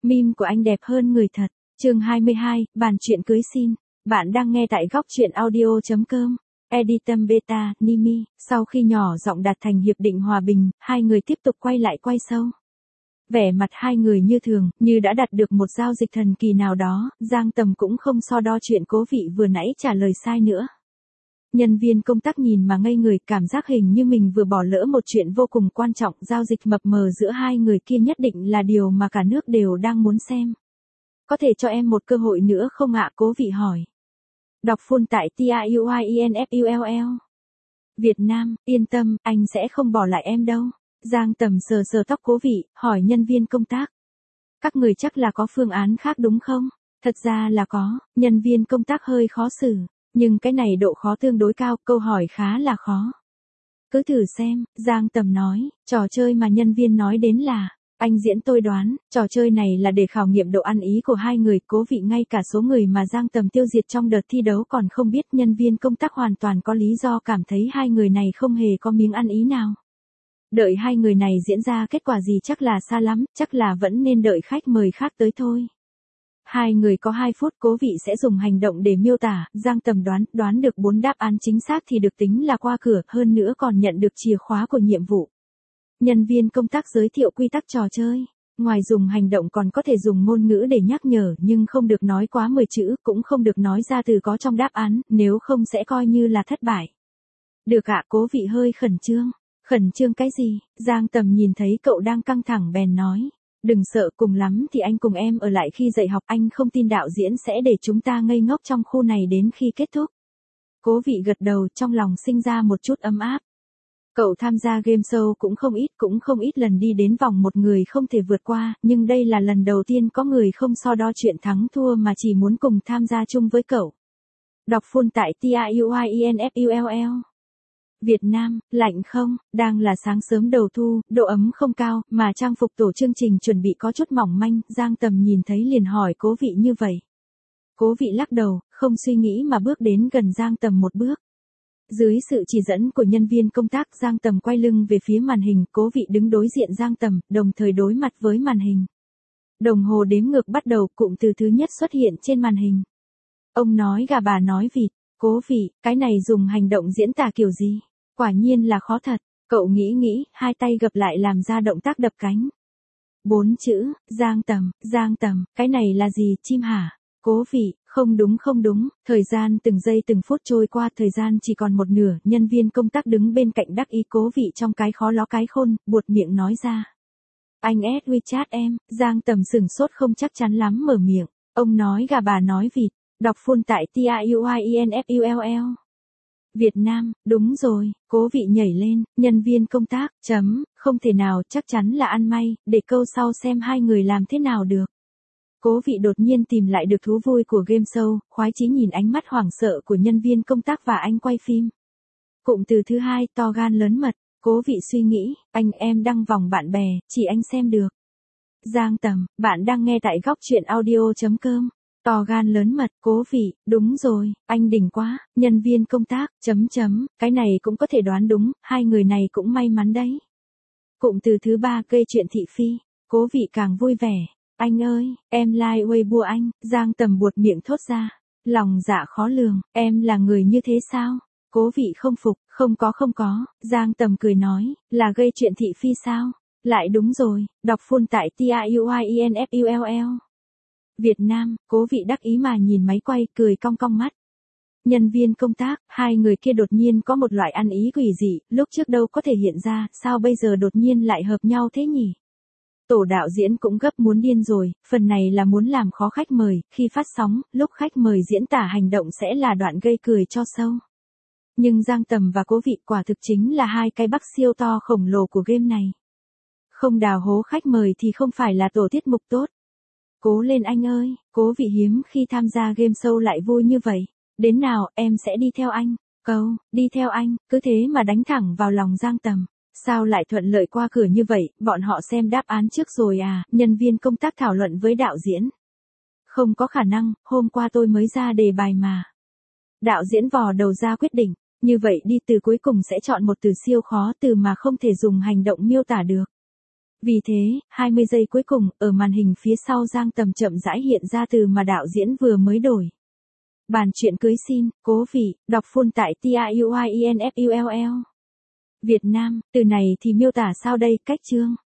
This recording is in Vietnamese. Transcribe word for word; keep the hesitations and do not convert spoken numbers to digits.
Meme của anh đẹp hơn người thật. Chương hai mươi hai, bàn chuyện cưới xin. Bạn đang nghe tại góc truyện audio.com. Editum Beta, Nimi. Sau khi nhỏ giọng đạt thành hiệp định hòa bình, hai người tiếp tục quay lại quay sâu. Vẻ mặt hai người như thường, như đã đạt được một giao dịch thần kỳ nào đó, Giang Tầm cũng không so đo chuyện cố vị vừa nãy trả lời sai nữa. Nhân viên công tác nhìn mà ngây người, cảm giác hình như mình vừa bỏ lỡ một chuyện vô cùng quan trọng, giao dịch mập mờ giữa hai người kia nhất định là điều mà cả nước đều đang muốn xem. Có thể cho em một cơ hội nữa không ạ? Cố vị hỏi. Đọc full tại TIUIENFULL. Việt Nam, yên tâm, anh sẽ không bỏ lại em đâu. Giang Tầm sờ sờ tóc cố vị, hỏi nhân viên công tác. Các người chắc là có phương án khác đúng không? Thật ra là có, nhân viên công tác hơi khó xử. Nhưng cái này độ khó tương đối cao, câu hỏi khá là khó. Cứ thử xem, Giang Tầm nói, trò chơi mà nhân viên nói đến là, anh diễn tôi đoán, trò chơi này là để khảo nghiệm độ ăn ý của hai người. Cố vị ngay cả số người mà Giang Tầm tiêu diệt trong đợt thi đấu còn không biết. Nhân viên công tác hoàn toàn có lý do cảm thấy hai người này không hề có miếng ăn ý nào. Đợi hai người này diễn ra kết quả gì chắc là xa lắm, chắc là vẫn nên đợi khách mời khác tới thôi. Hai người có hai phút, cố vị sẽ dùng hành động để miêu tả. Giang Tầm đoán, đoán được bốn đáp án chính xác thì được tính là qua cửa, hơn nữa còn nhận được chìa khóa của nhiệm vụ. Nhân viên công tác giới thiệu quy tắc trò chơi. Ngoài dùng hành động còn có thể dùng ngôn ngữ để nhắc nhở, nhưng không được nói quá mười chữ, cũng không được nói ra từ có trong đáp án, nếu không sẽ coi như là thất bại. Được ạ? Cố vị hơi khẩn trương. Khẩn trương cái gì? Giang Tầm nhìn thấy cậu đang căng thẳng bèn nói. Đừng sợ, cùng lắm thì anh cùng em ở lại khi dạy học, anh không tin đạo diễn sẽ để chúng ta ngây ngốc trong khu này đến khi kết thúc. Cố vị gật đầu, trong lòng sinh ra một chút ấm áp. Cậu tham gia game show cũng không ít, cũng không ít lần đi đến vòng một người không thể vượt qua, nhưng đây là lần đầu tiên có người không so đo chuyện thắng thua mà chỉ muốn cùng tham gia chung với cậu. Đọc full tại TIUIENFULL. Việt Nam, lạnh không? Đang là sáng sớm đầu thu, độ ấm không cao, mà trang phục tổ chương trình chuẩn bị có chút mỏng manh. Giang Tầm nhìn thấy liền hỏi cố vị như vậy. Cố vị lắc đầu, không suy nghĩ mà bước đến gần Giang Tầm một bước. Dưới sự chỉ dẫn của nhân viên công tác, Giang Tầm quay lưng về phía màn hình, cố vị đứng đối diện Giang Tầm, đồng thời đối mặt với màn hình. Đồng hồ đếm ngược bắt đầu, cụm từ thứ nhất xuất hiện trên màn hình. Ông nói gà bà nói vịt. Cố vị, cái này dùng hành động diễn tả kiểu gì? Quả nhiên là khó thật. Cậu nghĩ nghĩ, hai tay gập lại làm ra động tác đập cánh. Bốn chữ, Giang Tầm, Giang Tầm, cái này là gì, chim hả? Cố vị, không đúng không đúng, thời gian từng giây từng phút trôi qua, thời gian chỉ còn một nửa. Nhân viên công tác đứng bên cạnh đắc ý. Cố vị trong cái khó ló cái khôn, buột miệng nói ra. Anh add WeChat em. Giang Tầm sừng sốt không chắc chắn lắm mở miệng. Ông nói gà bà nói vịt. Đọc full tại TIUIENFULL. Việt Nam, đúng rồi. Cố vị nhảy lên, nhân viên công tác, chấm, không thể nào, chắc chắn là ăn may, để câu sau xem hai người làm thế nào được. Cố vị đột nhiên tìm lại được thú vui của game show, khoái chí nhìn ánh mắt hoảng sợ của nhân viên công tác và anh quay phim. Cụm từ thứ hai, to gan lớn mật. Cố vị suy nghĩ, anh em đăng vòng bạn bè, chỉ anh xem được. Giang Tầm, bạn đang nghe tại góc truyện audio.com. To gan lớn mật, cố vị, đúng rồi, anh đỉnh quá. Nhân viên công tác, chấm chấm, cái này cũng có thể đoán đúng, hai người này cũng may mắn đấy. Cụm từ thứ ba, gây chuyện thị phi. Cố vị càng vui vẻ. Anh ơi, em like Weibo anh. Giang Tầm buột miệng thốt ra. Lòng dạ khó lường, em là người như thế sao? Cố vị không phục, không có không có. Giang Tầm cười nói, là gây chuyện thị phi sao? Lại đúng rồi, đọc full tại TIUIENFULL. Việt Nam, cố vị đắc ý mà nhìn máy quay, cười cong cong mắt. Nhân viên công tác, hai người kia đột nhiên có một loại ăn ý quỷ dị, lúc trước đâu có thể hiện ra, sao bây giờ đột nhiên lại hợp nhau thế nhỉ? Tổ đạo diễn cũng gấp muốn điên rồi, phần này là muốn làm khó khách mời, khi phát sóng, lúc khách mời diễn tả hành động sẽ là đoạn gây cười cho sâu. Nhưng Giang Tầm và cố vị quả thực chính là hai cái bắc siêu to khổng lồ của game này. Không đào hố khách mời thì không phải là tổ tiết mục tốt. Cố lên anh ơi, cố vị hiếm khi tham gia game show lại vui như vậy. Đến nào, em sẽ đi theo anh. Câu, đi theo anh, cứ thế mà đánh thẳng vào lòng Giang Tầm. Sao lại thuận lợi qua cửa như vậy, bọn họ xem đáp án trước rồi à? Nhân viên công tác thảo luận với đạo diễn. Không có khả năng, hôm qua tôi mới ra đề bài mà. Đạo diễn vò đầu ra quyết định, như vậy đi, từ cuối cùng sẽ chọn một từ siêu khó, từ mà không thể dùng hành động miêu tả được. Vì thế, hai mươi giây cuối cùng, ở màn hình phía sau Giang Tầm chậm rãi hiện ra từ mà đạo diễn vừa mới đổi. Bàn chuyện cưới xin, cố vị, đọc full tại T I U I E N F U L L. Việt Nam, từ này thì miêu tả sao đây, cách chương.